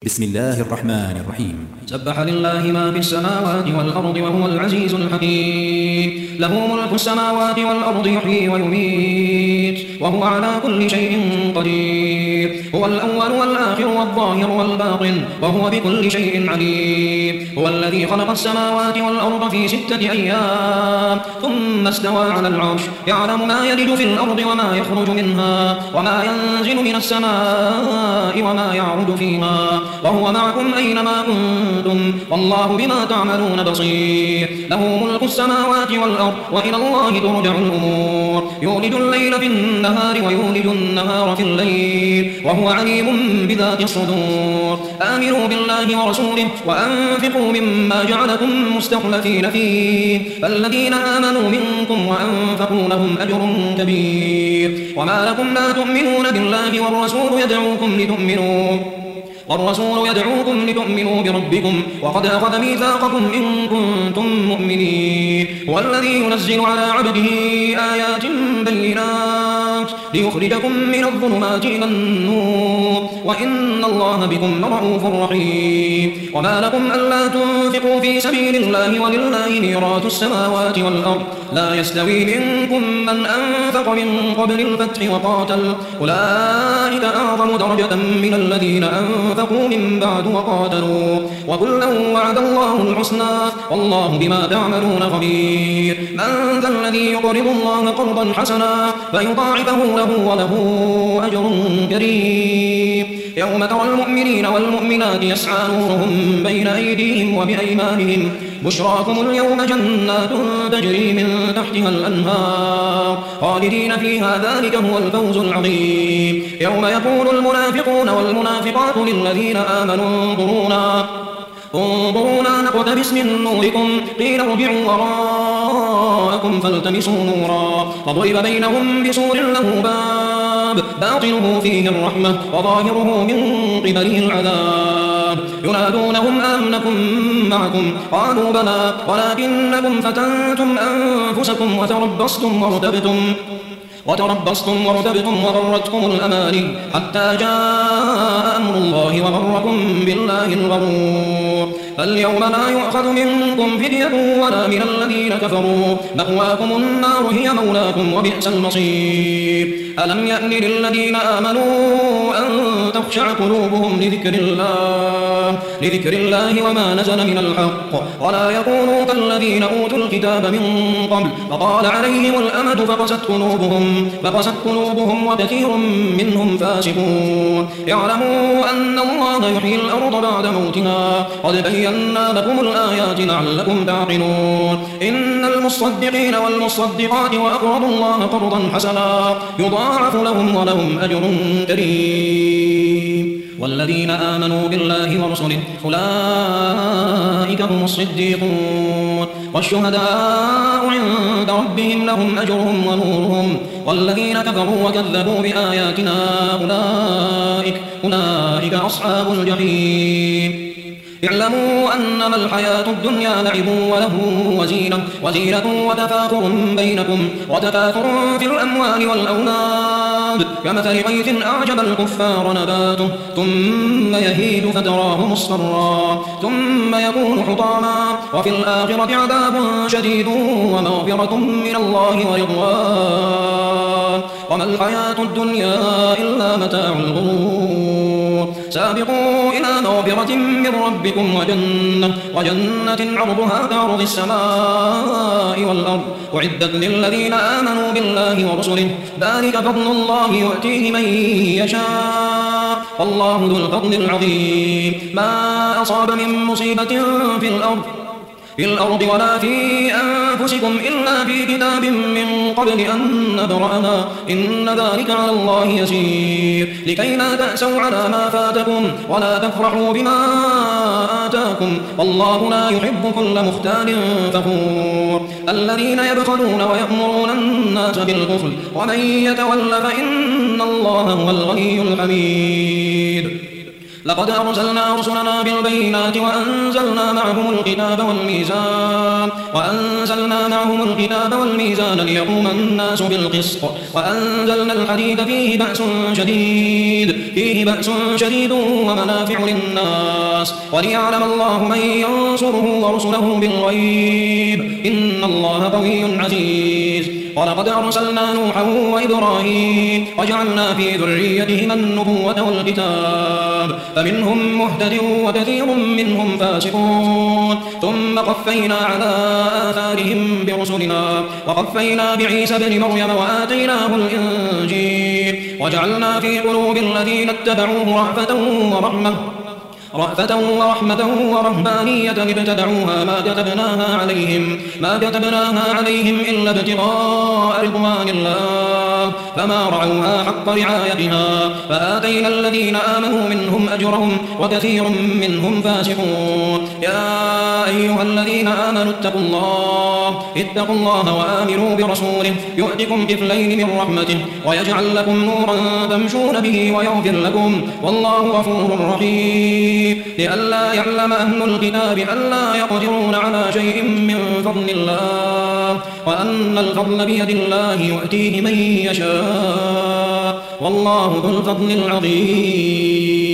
بسم الله الرحمن الرحيم. سبح لله ما في السماوات والأرض وهو العزيز الحكيم. له ملك السماوات والأرض يحيي ويميت وهو على كل شيء قدير. هو الأول والآخر والظاهر والباطن وهو بكل شيء عليم. هو الذي خلق السماوات والأرض في 6 أيام ثم استوى على العرش يعلم ما يلج في الأرض وما يخرج منها وما ينزل من السماء وما يعرج فيها وهو معكم أينما كنتم والله بما تعملون بصير. له ملك السماوات والأرض وإلى الله ترجع الأمور. يولج الليل في النهار ويولج النهار في الليل وهو عليم بذات الصدور. آمنوا بالله ورسوله وأنفقوا مما جعلكم مستخلفين فيه فالذين آمنوا منكم وأنفقوا لهم أجر كبير. وما لكم لا تؤمنون بالله والرسول يدعوكم لتؤمنوا بربكم وقد أخذ ميثاقكم إن كنتم مؤمنين. هو الذي ينزل على عبده آيات بينات ليخرجكم من الظلمات إلى النور وإن الله بكم لرءوف رحيم. وما لكم ألا تنفقوا في سبيل الله ولله ميراث السماوات والأرض لا يستوي منكم من أنفق من قبل الفتح وقاتل أولئك أعظم درجة من الذين أنفقوا من بعد وقاتلوا وكلا وعد الله الحسنى والله بما تعملون خبير. من ذا الذي يقرض الله قرضا حسنا فيضاعفه له وله أجر كريم. يوم ترى المؤمنين والمؤمنات يسعى نورهم بين أيديهم وبأيمانهم بشراكم اليوم جنات تجري من تحتها الأنهار خالدين فيها ذلك هو الفوز العظيم. يوم يقول المنافقون والمنافقات للذين آمنوا انظرونا نقتبس من نوركم قيل ارجعوا وراءكم فالتمسوا نورا فضرب بينهم بسور له باب باطنه فيه الرحمة وظاهره من قبله العذاب. ينادونهم ألم نكن معكم قالوا بلى ولكنكم فتنتم أنفسكم وتربصتم وارتبتم وغرتكم الأماني حتى جاء أمر الله وغركم بالله الغرور. فاليوم لا يؤخذ منكم فدية ولا من الذين كفروا مأواكم النار هي مولاكم وبئس المصير. ألم يأن للذين آمنوا أن تخشع قلوبهم لذكر الله وما نزل من الحق ولا يكونوا كالذين أوتوا الكتاب من قبل فطال عليهم الأمد فقست قلوبهم وكثير منهم فاسقون. يعلموا أن الله يحيي الأرض بعد موتها قد بينا لكم الآيات لعلكم تعقلون. إن المصدقين والمصدقات وأقرضوا الله قرضا حسنا يضاعف لهم ولهم أجر كريم. والذين آمنوا بالله ورسله أولئك هم الصديقون والشهداء عند ربهم لهم أجرهم ونورهم. والذين كفروا وكذبوا بآياتنا أولئك أصحاب الجحيم. اعلموا أنما الحياة الدنيا لعب وله وزينة وتفاخر بينكم وتكاثر في الأموال والأولاد كمثل غيث أعجب الكفار نباته ثم يهيج فتراه مصفرا ثم يكون حطاما وفي الآخرة عذاب شديد ومغفرة من الله ورضوان وما الحياة الدنيا إلا متاع الغرور. سابقوا إلى مغفرة من ربكم وجنة عرضها كعرض السماء والأرض أعدت للذين آمنوا بالله ورسله ذلك فضل الله يؤتيه من يشاء والله ذو الفضل العظيم. ما أصاب من مصيبة في الأرض ولا في أنفسكم إلا في كتاب من قبل أن نبرأها إن ذلك على الله يسير. لكي لا تأسوا على ما فاتكم ولا تفرحوا بما آتاكم والله لا يحب كل مختال فخور. الذين يبخلون ويأمرون الناس بالبخل ومن يتول فإن الله هو الغني الحميد. لقد أرسلنا رسلنا بالبينات وأنزلنا معهم الكتاب والميزان ليقوم الناس بالقسط وأنزلنا الحديد فيه بأس شديد ومنافع للناس وليعلم الله من ينصره ورسله بالغيب إن الله قوي عزيز. ولقد أرسلنا نوحا وإبراهيم وجعلنا في ذريتهما النبوة والكتاب فمنهم مهتد وكثير منهم فاسقون ثم قفينا على آثارهم برسلنا وقفينا بعيسى ابن مريم وآتيناه الإنجيل وجعلنا في قلوب الذين اتبعوه رأفة ورحمة ورهبانية ابتدعوها ما كتبناها عليهم إلا ابتغاء رضوان الله فما رعوها حق رعايتها فآتينا الذين آمنوا منهم أجرهم وكثير منهم فاسقون. يا أيها الذين آمنوا اتقوا الله وآمنوا برسوله يؤتكم كفلين من رحمته ويجعل لكم نورا تمشون به ويغفر لكم والله غفور رحيم. لئلا يعلم أهل الكتاب ألا يقدرون على شيء من فضل الله وأن الفضل بيد الله يؤتيه من يشاء والله ذو الفضل العظيم.